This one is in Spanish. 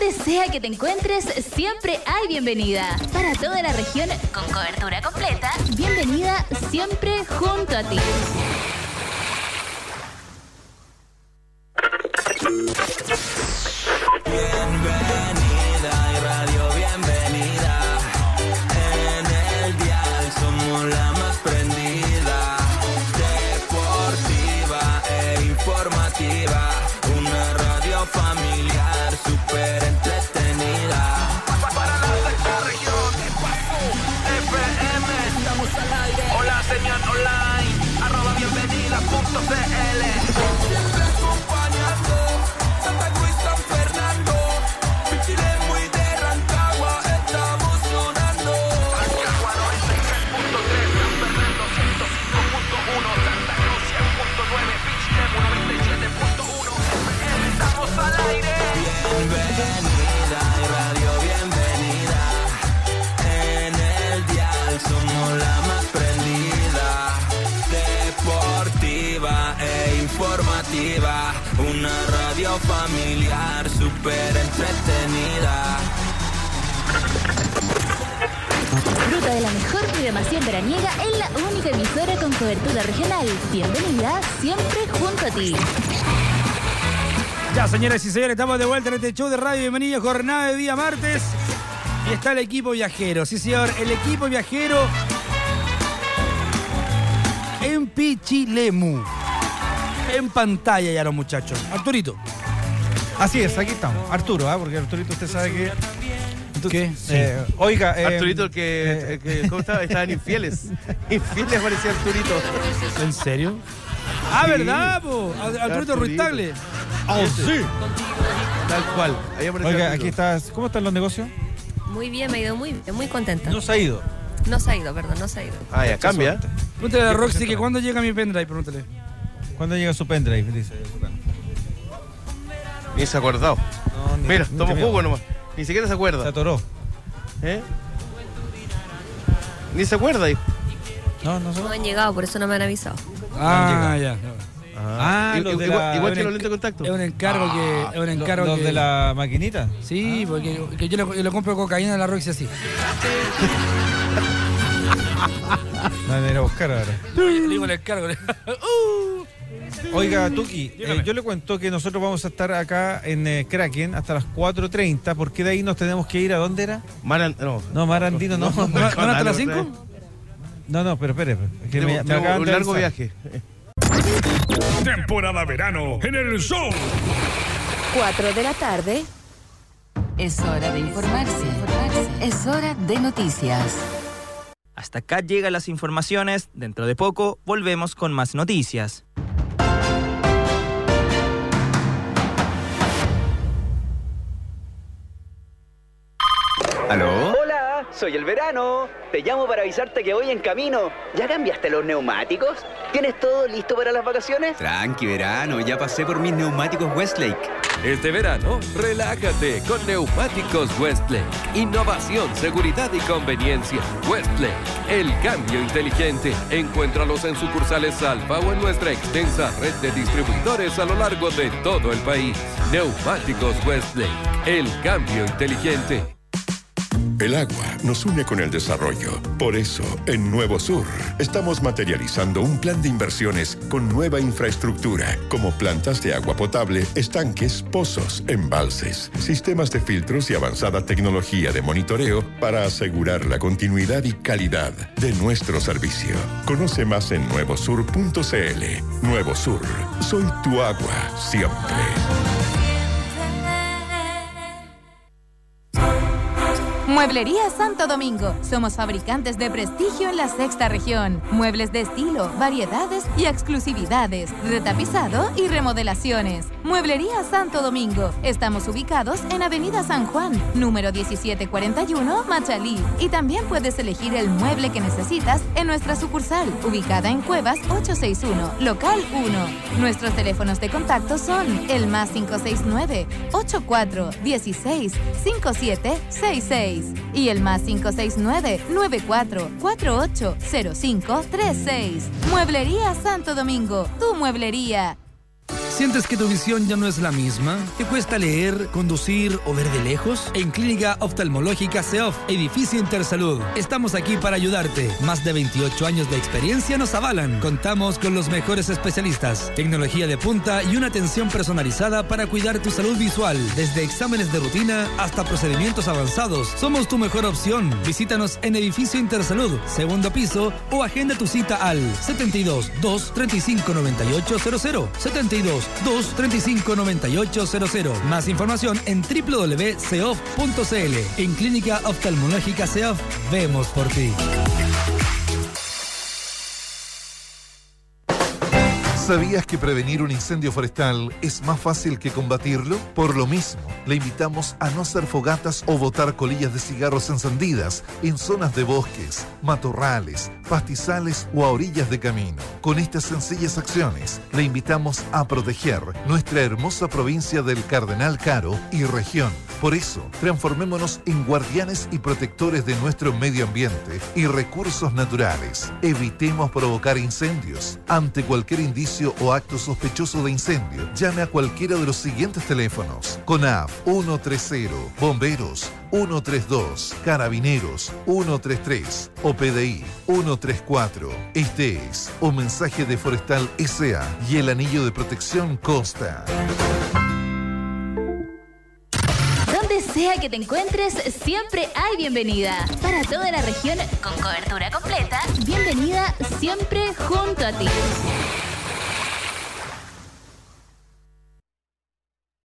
Donde sea que te encuentres, siempre hay bienvenida. Para toda la región, con cobertura completa, bienvenida siempre junto a ti. Bienvenida y radio bienvenida. En el dial somos la más prendida, deportiva e informativa. Una radio familiar súper entretenida. Para la sexta región, ¿qué pasó? FM, estamos al aire. Hola, señal online, @bienvenida.cl. Siempre acompañando Santa Cruz, San Fernando, Pichilemu y de Rancagua, estamos sonando. Rancagua 93.3, San Fernando 105.1, Santa Cruz 100.9, Pichilemu 97.1, FM, estamos al aire. Bienvenida y radio bienvenida. En el dial somos la más prendida, deportiva e informativa. Una radio familiar súper entretenida. Disfruta de la mejor programación veraniega en la única emisora con cobertura regional. Bienvenida siempre junto a ti. Ya, señoras y señores, estamos de vuelta en este show de radio. Bienvenidos, jornada de día martes. Y está el equipo viajero. Sí, señor, el equipo viajero en Pichilemu. En pantalla ya los muchachos. Arturito. Así es, aquí estamos. Arturo, porque Arturito usted sabe que... ¿Qué? Sí. Oiga... Arturito, ¿cómo estaba? Estaban infieles. Infieles parecía Arturito. ¿En serio? Ah, Sí. ¿verdad, po? Arturito Ruiz Tagle. ¡Oh, sí! Tal cual. Ahí apareció Oiga, Arturo. aquí estás. ¿Cómo están los negocios? Muy bien, me ha ido muy bien, muy contenta. No se ha ido. No se ha ido, perdón, no se ha ido. Ah, ya, cambia. Pregúntale a Roxy que cuándo llega mi pendrive, pregúntale. ¿Cuándo llega su pendrive? Dice. Ni se ha acordado. No, ni- Mira, ni toma te jugo miedo. nomás. Ni siquiera se Se acuerda. atoró. ¿Eh? Ni se acuerda, hijo. No No sé. han llegado, por eso no me han avisado. Ah, ya. Ah, los de la- igual que los lentes de contacto. Es un encargo que... Es un encargo ¿Los que... de la maquinita? Sí, porque que yo le compro cocaína a la Roxy así. La de ir a buscar ahora. Le digo el encargo. Oiga, Tuki, Dígame. yo le cuento que nosotros vamos a estar acá en Kraken hasta las 4:30, porque de ahí nos tenemos que ir a ¿dónde era? No, Mar Andino no. ¿Van hasta las 5? No, pero espere. Es que me Tengo acaban un de largo avisar. viaje. Temporada verano en el show. 4 de la tarde. Es hora de informarse. Es hora de noticias. Hasta acá llegan las informaciones. Dentro de poco volvemos con más noticias. ¿Aló? Hola, soy el Verano. Te llamo para avisarte que voy en camino. ¿Ya cambiaste los neumáticos? ¿Tienes todo listo para las vacaciones? Tranqui, Verano, ya pasé por mis neumáticos Westlake. Este verano, relájate con Neumáticos Westlake. Innovación, seguridad y conveniencia. Westlake, el cambio inteligente. Encuéntralos en sucursales Alfa o en nuestra extensa red de distribuidores a lo largo de todo el país. Neumáticos Westlake, el cambio inteligente. El agua nos une con el desarrollo. Por eso, en Nuevo Sur, estamos materializando un plan de inversiones con nueva infraestructura, como plantas de agua potable, estanques, pozos, embalses, sistemas de filtros y avanzada tecnología de monitoreo para asegurar la continuidad y calidad de nuestro servicio. Conoce más en nuevosur.cl. Nuevo Sur, soy tu agua siempre. Mueblería Santo Domingo. Somos fabricantes de prestigio en la sexta región. Muebles de estilo, variedades y exclusividades, retapizado y remodelaciones. Mueblería Santo Domingo. Estamos ubicados en Avenida San Juan, número 1741, Machalí. Y también puedes elegir el mueble que necesitas en nuestra sucursal, ubicada en Cuevas 861, local 1. Nuestros teléfonos de contacto son el +569 8416 5766 y el +569 94480536. Mueblería Santo Domingo, tu mueblería. ¿Sientes que tu visión ya no es la misma? ¿Te cuesta leer, conducir o ver de lejos? En Clínica Oftalmológica CEOF, Edificio Intersalud, estamos aquí para ayudarte. Más de 28 años de experiencia nos avalan. Contamos con los mejores especialistas, tecnología de punta y una atención personalizada para cuidar tu salud visual, desde exámenes de rutina hasta procedimientos avanzados. Somos tu mejor opción. Visítanos en Edificio Intersalud, segundo piso, o agenda tu cita al 72 235 9800, 72 235 9800. Más información en www.ceof.cl. En Clínica Oftalmológica CEOF, vemos por ti. ¿Sabías que prevenir un incendio forestal es más fácil que combatirlo? Por lo mismo, le invitamos a no hacer fogatas o botar colillas de cigarros encendidas en zonas de bosques, matorrales, pastizales o a orillas de camino. Con estas sencillas acciones, le invitamos a proteger nuestra hermosa provincia del Cardenal Caro y región. Por eso, transformémonos en guardianes y protectores de nuestro medio ambiente y recursos naturales. Evitemos provocar incendios. Ante cualquier indicio o acto sospechoso de incendio, llame a cualquiera de los siguientes teléfonos: CONAF 130, Bomberos 132, Carabineros 133 o PDI 134. Este es un mensaje de Forestal S.A. y el Anillo de Protección Costa. Donde sea que te encuentres, siempre hay bienvenida. Para toda la región con cobertura completa, bienvenida siempre junto a ti.